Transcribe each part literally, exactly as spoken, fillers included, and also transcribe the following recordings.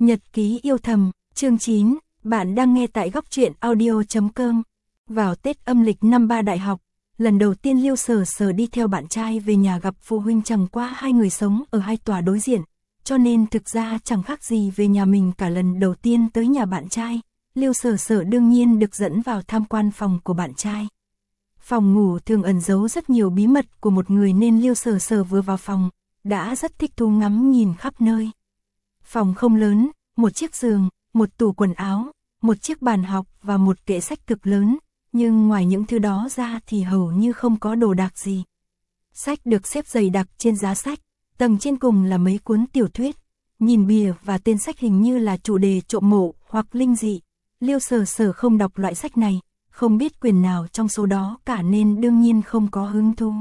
Nhật ký yêu thầm, chương chín, bạn đang nghe tại góc truyện audio chấm com. Vào Tết âm lịch năm ba đại học, lần đầu tiên Liêu Sở Sở đi theo bạn trai về nhà gặp phụ huynh, chẳng qua hai người sống ở hai tòa đối diện, cho nên thực ra chẳng khác gì về nhà mình cả. Lần đầu tiên tới nhà bạn trai, Liêu Sở Sở đương nhiên được dẫn vào tham quan phòng của bạn trai. Phòng ngủ thường ẩn giấu rất nhiều bí mật của một người nên Liêu Sở Sở vừa vào phòng, đã rất thích thú ngắm nhìn khắp nơi. Phòng không lớn, một chiếc giường, một tủ quần áo, một chiếc bàn học và một kệ sách cực lớn, nhưng ngoài những thứ đó ra thì hầu như không có đồ đạc gì. Sách được xếp dày đặc trên giá sách, tầng trên cùng là mấy cuốn tiểu thuyết, nhìn bìa và tên sách hình như là chủ đề trộm mộ hoặc linh dị. Liêu Sở Sở không đọc loại sách này, không biết quyển nào trong số đó cả nên đương nhiên không có hứng thú.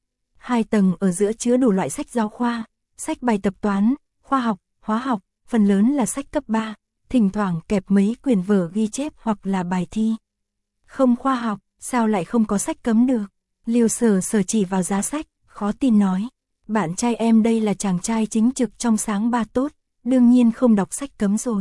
Hai tầng ở giữa chứa đủ loại sách giáo khoa, sách bài tập toán, khoa học, hóa học, phần lớn là sách cấp ba, thỉnh thoảng kẹp mấy quyển vở ghi chép hoặc là bài thi. Không khoa học, sao lại không có sách cấm được? Liêu Sở Sở chỉ vào giá sách, khó tin nói. Bạn trai em đây là chàng trai chính trực trong sáng ba tốt, đương nhiên không đọc sách cấm rồi.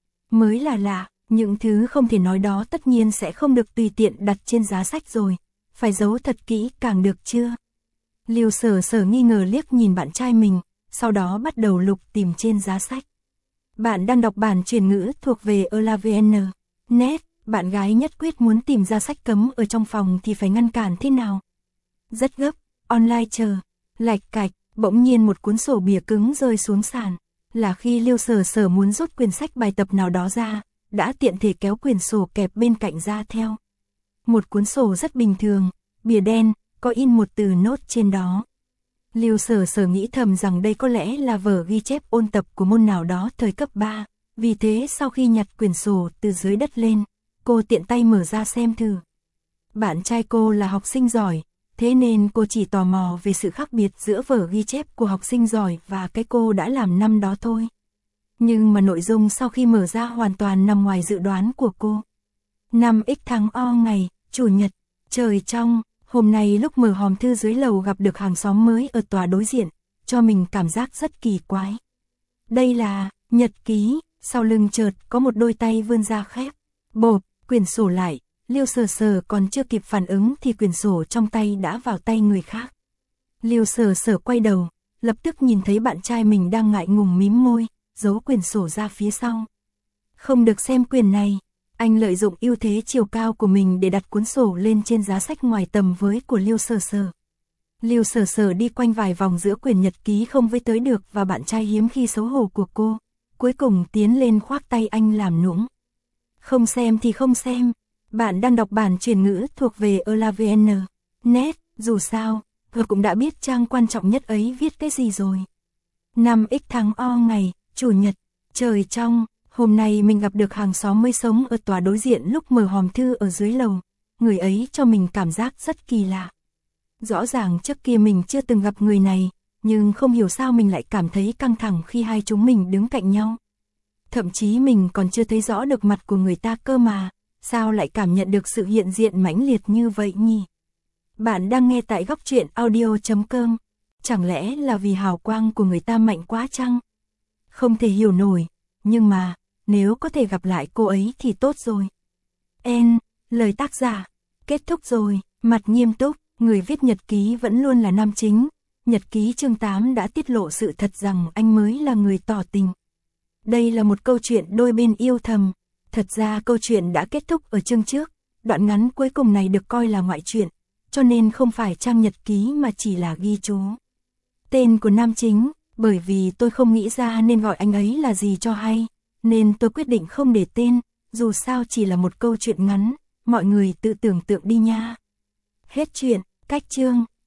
Mới là lạ, những thứ không thể nói đó tất nhiên sẽ không được tùy tiện đặt trên giá sách rồi, phải giấu thật kỹ càng được chưa? Liêu Sở Sở nghi ngờ liếc nhìn bạn trai mình, sau đó bắt đầu lục tìm trên giá sách. Bạn đang đọc bản chuyển ngữ thuộc về elavn chấm net, bạn gái nhất quyết muốn tìm ra sách cấm ở trong phòng thì phải ngăn cản thế nào? Rất gấp, online chờ, lạch cạch, bỗng nhiên một cuốn sổ bìa cứng rơi xuống sàn, là khi Liêu Sở Sở muốn rút quyển sách bài tập nào đó ra, đã tiện thể kéo quyển sổ kẹp bên cạnh ra theo. Một cuốn sổ rất bình thường, bìa đen, có in một từ nốt trên đó. Liêu Sở Sở nghĩ thầm rằng đây có lẽ là vở ghi chép ôn tập của môn nào đó thời cấp ba, vì thế sau khi nhặt quyển sổ từ dưới đất lên, cô tiện tay mở ra xem thử. Bạn trai cô là học sinh giỏi, thế nên cô chỉ tò mò về sự khác biệt giữa vở ghi chép của học sinh giỏi và cái cô đã làm năm đó thôi. Nhưng mà nội dung sau khi mở ra hoàn toàn nằm ngoài dự đoán của cô. năm x tháng O ngày, Chủ nhật, trời trong. Hôm nay lúc mở hòm thư dưới lầu gặp được hàng xóm mới ở tòa đối diện, cho mình cảm giác rất kỳ quái. Đây là nhật ký, sau lưng chợt có một đôi tay vươn ra khép, bộp, quyển sổ lại. Liêu Sở Sở còn chưa kịp phản ứng thì quyển sổ trong tay đã vào tay người khác. Liêu Sở Sở quay đầu, lập tức nhìn thấy bạn trai mình đang ngại ngùng mím môi, giấu quyển sổ ra phía sau. Không được xem quyển này. Anh lợi dụng ưu thế chiều cao của mình để đặt cuốn sổ lên trên giá sách ngoài tầm với của Liêu Sở Sở. Liêu Sở Sở đi quanh vài vòng giữa quyển nhật ký không với tới được và bạn trai hiếm khi xấu hổ của cô, cuối cùng tiến lên khoác tay anh làm nũng. Không xem thì không xem, bạn đang đọc bản chuyển ngữ thuộc về elavn chấm net, dù sao, tôi cũng đã biết trang quan trọng nhất ấy viết cái gì rồi. năm x tháng O ngày, Chủ nhật, trời trong. Hôm nay mình gặp được hàng xóm mới sống ở tòa đối diện lúc mở hòm thư ở dưới lầu, người ấy cho mình cảm giác rất kỳ lạ. Rõ ràng trước kia mình chưa từng gặp người này, nhưng không hiểu sao mình lại cảm thấy căng thẳng khi hai chúng mình đứng cạnh nhau. Thậm chí mình còn chưa thấy rõ được mặt của người ta cơ mà, sao lại cảm nhận được sự hiện diện mãnh liệt như vậy nhỉ? Bạn đang nghe tại góc truyện audio chấm com, chẳng lẽ là vì hào quang của người ta mạnh quá chăng? Không thể hiểu nổi, nhưng mà nếu có thể gặp lại cô ấy thì tốt rồi. En, lời tác giả, kết thúc rồi, mặt nghiêm túc, người viết nhật ký vẫn luôn là nam chính. Nhật ký chương tám đã tiết lộ sự thật rằng anh mới là người tỏ tình. Đây là một câu chuyện đôi bên yêu thầm. Thật ra câu chuyện đã kết thúc ở chương trước, đoạn ngắn cuối cùng này được coi là ngoại truyện, cho nên không phải trang nhật ký mà chỉ là ghi chú. Tên của nam chính, bởi vì tôi không nghĩ ra nên gọi anh ấy là gì cho hay, nên tôi quyết định không để tên, dù sao chỉ là một câu chuyện ngắn, mọi người tự tưởng tượng đi nha. Hết chuyện, cách chương.